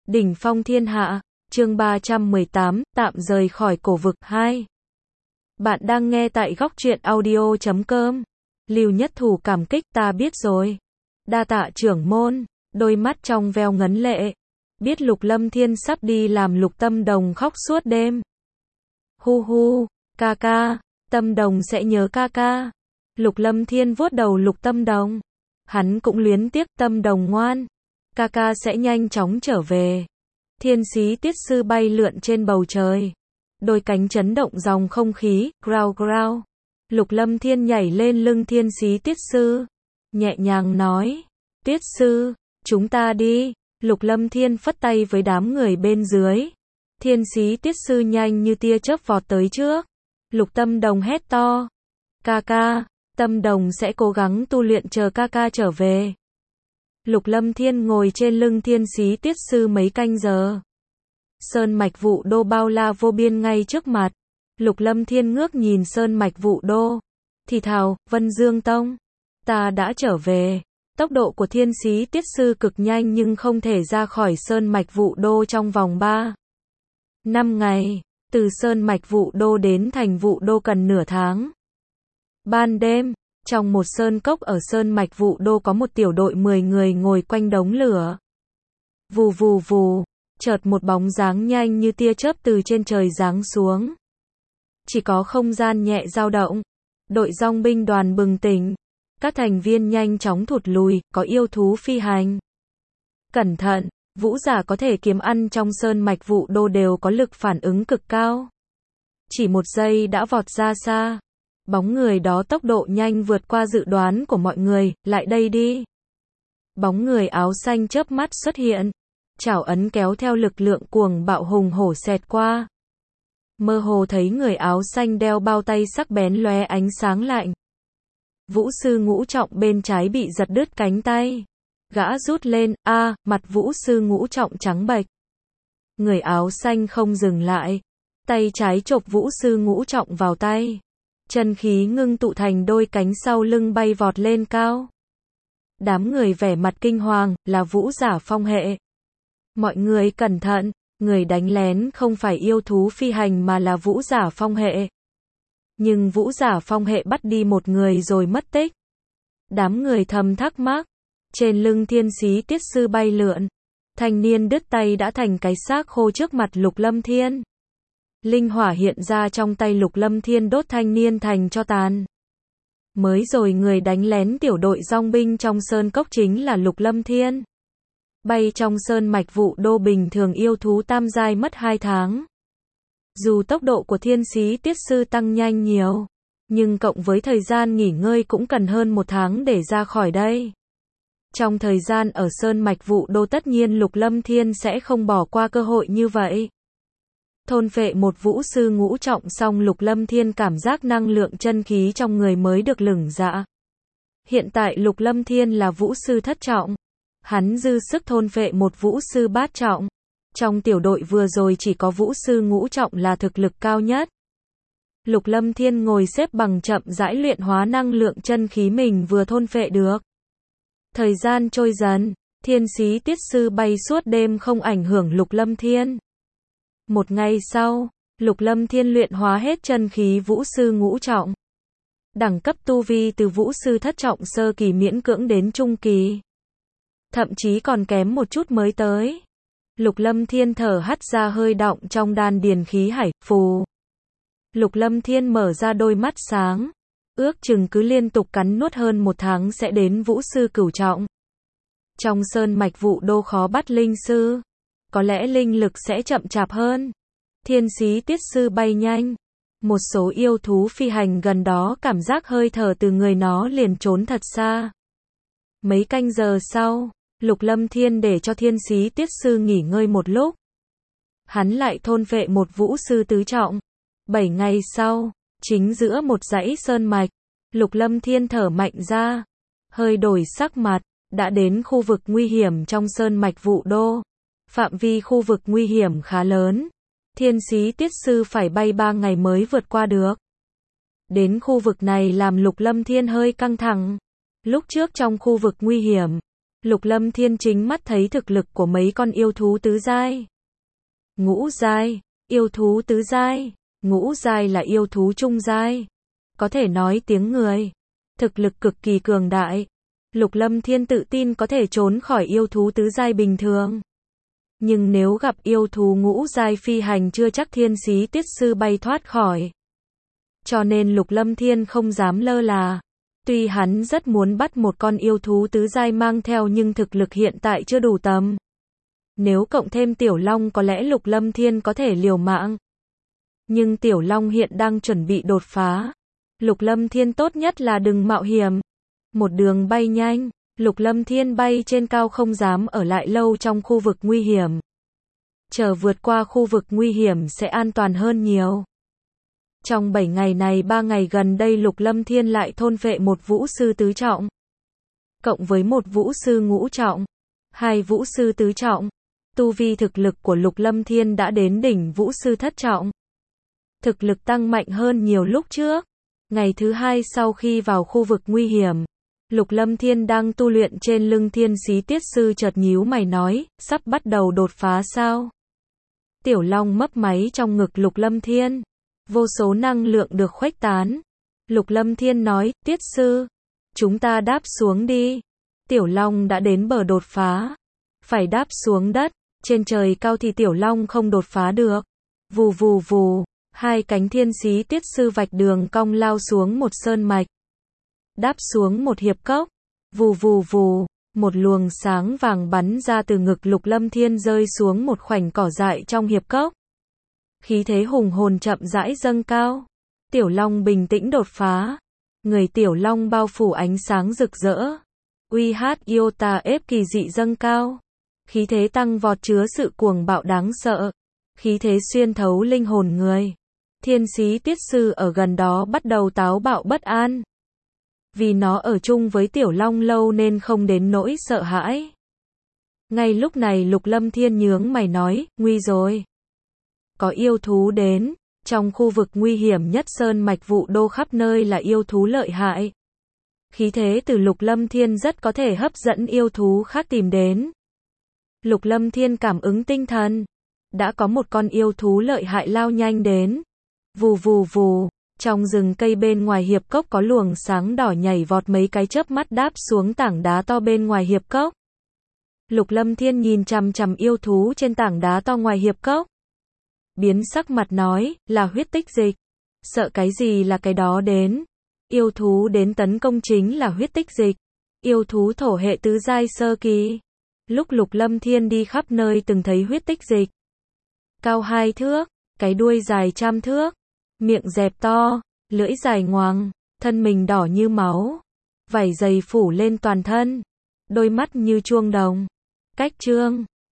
Đỉnh phong thiên hạ, chương 318, tạm rời khỏi cổ vực 2. Bạn đang nghe tại góc truyện audio.com. Lưu Nhất Thủ cảm kích, ta biết rồi. Đa tạ trưởng môn, đôi mắt trong veo ngấn lệ. Biết Lục Lâm Thiên sắp đi làm Lục Tâm Đồng khóc suốt đêm. Hu hu, ca ca, Tâm Đồng sẽ nhớ ca ca. Lục Lâm Thiên vuốt đầu Lục Tâm Đồng. Hắn cũng luyến tiếc Tâm Đồng ngoan. Ca ca sẽ nhanh chóng trở về. Thiên Xí Tiết Sư bay lượn trên bầu trời. Đôi cánh chấn động dòng không khí, grao grao. Lục Lâm Thiên nhảy lên lưng Thiên Xí Tiết Sư. Nhẹ nhàng nói. Tiết Sư, chúng ta đi. Lục Lâm Thiên phất tay với đám người bên dưới. Thiên Xí Tiết Sư nhanh như tia chớp vọt tới trước. Lục Tâm Đồng hét to. Ca ca, Tâm Đồng sẽ cố gắng tu luyện chờ ca ca trở về. Lục Lâm Thiên ngồi trên lưng Thiên Xí Tiết Sư mấy canh giờ. Sơn mạch Vũ Đô bao la vô biên ngay trước mặt. Lục Lâm Thiên ngước nhìn Sơn mạch Vũ Đô. Thì thào, Vân Dương Tông. Ta đã trở về. Tốc độ của Thiên Xí Tiết Sư cực nhanh nhưng không thể ra khỏi Sơn mạch Vũ Đô trong vòng 3-5 ngày. Từ Sơn mạch Vũ Đô đến thành Vũ Đô cần nửa tháng. Ban đêm, trong một sơn cốc ở Sơn mạch Vũ Đô có một tiểu đội 10 người ngồi quanh đống lửa. Vù vù vù, chợt một bóng dáng nhanh như tia chớp từ trên trời giáng xuống. Chỉ có không gian nhẹ dao động. Đội dòng binh đoàn bừng tỉnh. Các thành viên nhanh chóng thụt lùi, có yêu thú phi hành. Cẩn thận, vũ giả có thể kiếm ăn trong Sơn mạch Vũ Đô đều có lực phản ứng cực cao. Chỉ một giây đã vọt ra xa. Bóng người đó tốc độ nhanh vượt qua dự đoán của mọi người, lại đây đi. Bóng người áo xanh chớp mắt xuất hiện. Chảo ấn kéo theo lực lượng cuồng bạo hùng hổ xẹt qua. Mơ hồ thấy người áo xanh đeo bao tay sắc bén lóe ánh sáng lạnh. Vũ sư ngũ trọng bên trái bị giật đứt cánh tay. Gã rút lên, mặt vũ sư ngũ trọng trắng bệch. Người áo xanh không dừng lại. Tay trái chộp vũ sư ngũ trọng vào tay. Chân khí ngưng tụ thành đôi cánh sau lưng bay vọt lên cao. Đám người vẻ mặt kinh hoàng, là vũ giả phong hệ. Mọi người cẩn thận, người đánh lén không phải yêu thú phi hành mà là vũ giả phong hệ. Nhưng vũ giả phong hệ bắt đi một người rồi mất tích. Đám người thầm thắc mắc. Trên lưng Thiên Xí Tiết Sư bay lượn. Thanh niên đứt tay đã thành cái xác khô trước mặt Lục Lâm Thiên. Linh hỏa hiện ra trong tay Lục Lâm Thiên đốt thanh niên thành tro tàn. Mới rồi người đánh lén tiểu đội dòng binh trong sơn cốc chính là Lục Lâm Thiên. Bay trong Sơn mạch Vũ Đô bình thường yêu thú tam giai mất 2 tháng. Dù tốc độ của Thiên Xí Tiết Sư tăng nhanh nhiều, nhưng cộng với thời gian nghỉ ngơi cũng cần hơn 1 tháng để ra khỏi đây. Trong thời gian ở Sơn mạch Vũ Đô tất nhiên Lục Lâm Thiên sẽ không bỏ qua cơ hội như vậy. Thôn phệ một vũ sư ngũ trọng xong Lục Lâm Thiên cảm giác năng lượng chân khí trong người mới được lửng dạ. Hiện tại Lục Lâm Thiên là vũ sư thất trọng. Hắn dư sức thôn phệ một vũ sư bát trọng. Trong tiểu đội vừa rồi chỉ có vũ sư ngũ trọng là thực lực cao nhất. Lục Lâm Thiên ngồi xếp bằng chậm rãi luyện hóa năng lượng chân khí mình vừa thôn phệ được. Thời gian trôi dần, Thiên Xí Tiết Sư bay suốt đêm không ảnh hưởng Lục Lâm Thiên. Một ngày sau, Lục Lâm Thiên luyện hóa hết chân khí vũ sư ngũ trọng. Đẳng cấp tu vi từ vũ sư thất trọng sơ kỳ miễn cưỡng đến trung kỳ. Thậm chí còn kém một chút mới tới. Lục Lâm Thiên thở hắt ra hơi đọng trong đan điền khí hải, phù. Lục Lâm Thiên mở ra đôi mắt sáng. Ước chừng cứ liên tục cắn nuốt hơn 1 tháng sẽ đến vũ sư cửu trọng. Trong Sơn mạch Vũ Đô khó bắt linh sư. Có lẽ linh lực sẽ chậm chạp hơn. Thiên Xí Tiết Sư bay nhanh. Một số yêu thú phi hành gần đó cảm giác hơi thở từ người nó liền trốn thật xa. Mấy canh giờ sau, Lục Lâm Thiên để cho Thiên Xí Tiết Sư nghỉ ngơi một lúc. Hắn lại thôn phệ một vũ sư tứ trọng. 7 ngày sau, chính giữa một dãy sơn mạch, Lục Lâm Thiên thở mạnh ra. Hơi đổi sắc mặt, đã đến khu vực nguy hiểm trong Sơn mạch Vũ Đô. Phạm vi khu vực nguy hiểm khá lớn. Thiên Xí Tiết Sư phải bay 3 ngày mới vượt qua được. Đến khu vực này làm Lục Lâm Thiên hơi căng thẳng. Lúc trước trong khu vực nguy hiểm, Lục Lâm Thiên chính mắt thấy thực lực của mấy con yêu thú tứ giai. Ngũ giai, yêu thú tứ giai, ngũ giai là yêu thú trung giai, có thể nói tiếng người, thực lực cực kỳ cường đại. Lục Lâm Thiên tự tin có thể trốn khỏi yêu thú tứ giai bình thường. Nhưng nếu gặp yêu thú ngũ giai phi hành chưa chắc Thiên Xí Tiết Sư bay thoát khỏi. Cho nên Lục Lâm Thiên không dám lơ là. Tuy hắn rất muốn bắt một con yêu thú tứ giai mang theo nhưng thực lực hiện tại chưa đủ tầm. Nếu cộng thêm Tiểu Long có lẽ Lục Lâm Thiên có thể liều mạng. Nhưng Tiểu Long hiện đang chuẩn bị đột phá. Lục Lâm Thiên tốt nhất là đừng mạo hiểm. Một đường bay nhanh, Lục Lâm Thiên bay trên cao không dám ở lại lâu trong khu vực nguy hiểm. Chờ vượt qua khu vực nguy hiểm sẽ an toàn hơn nhiều. Trong 7 ngày này 3 ngày gần đây Lục Lâm Thiên lại thôn phệ một vũ sư tứ trọng. Cộng với một vũ sư ngũ trọng. 2 vũ sư tứ trọng. Tu vi thực lực của Lục Lâm Thiên đã đến đỉnh vũ sư thất trọng. Thực lực tăng mạnh hơn nhiều lúc trước. Ngày thứ 2 sau khi vào khu vực nguy hiểm. Lục Lâm Thiên đang tu luyện trên lưng Thiên Xí Tiết Sư chợt nhíu mày nói, sắp bắt đầu đột phá sao? Tiểu Long mấp máy trong ngực Lục Lâm Thiên. Vô số năng lượng được khuếch tán. Lục Lâm Thiên nói, Tiết Sư, chúng ta đáp xuống đi. Tiểu Long đã đến bờ đột phá. Phải đáp xuống đất, trên trời cao thì Tiểu Long không đột phá được. Vù vù vù, 2 cánh Thiên Xí Tiết Sư vạch đường cong lao xuống một sơn mạch. Đáp xuống một hiệp cốc. Vù vù vù, một luồng sáng vàng bắn ra từ ngực Lục Lâm Thiên rơi xuống một khoảnh cỏ dại trong hiệp cốc. Khí thế hùng hồn chậm rãi dâng cao. Tiểu Long bình tĩnh đột phá. Người Tiểu Long bao phủ ánh sáng rực rỡ. Uy hát Iota ép kỳ dị dâng cao. Khí thế tăng vọt chứa sự cuồng bạo đáng sợ. Khí thế xuyên thấu linh hồn người. Thiên Xí Tiết Sư ở gần đó bắt đầu táo bạo bất an. Vì nó ở chung với Tiểu Long lâu nên không đến nỗi sợ hãi. Ngay lúc này Lục Lâm Thiên nhướng mày nói, nguy rồi. Có yêu thú đến, trong khu vực nguy hiểm nhất sơn mạch Vụ Đô khắp nơi là yêu thú lợi hại. Khí thế từ Lục Lâm Thiên rất có thể hấp dẫn yêu thú khác tìm đến. Lục Lâm Thiên cảm ứng tinh thần. Đã có một con yêu thú lợi hại lao nhanh đến. Vù vù vù, trong rừng cây bên ngoài hiệp cốc có luồng sáng đỏ nhảy vọt mấy cái chớp mắt đáp xuống tảng đá to bên ngoài hiệp cốc. Lục Lâm Thiên nhìn chằm chằm yêu thú trên tảng đá to ngoài hiệp cốc. Biến sắc mặt nói, là huyết tích dịch. Sợ cái gì là cái đó đến. Yêu thú đến tấn công chính là huyết tích dịch. Yêu thú thổ hệ tứ giai sơ kỳ. Lúc Lục Lâm Thiên đi khắp nơi từng thấy huyết tích dịch. Cao 2 thước, cái đuôi dài trăm thước, miệng dẹp to, lưỡi dài ngoằng, thân mình đỏ như máu, vảy dày phủ lên toàn thân, đôi mắt như chuông đồng. Cách chương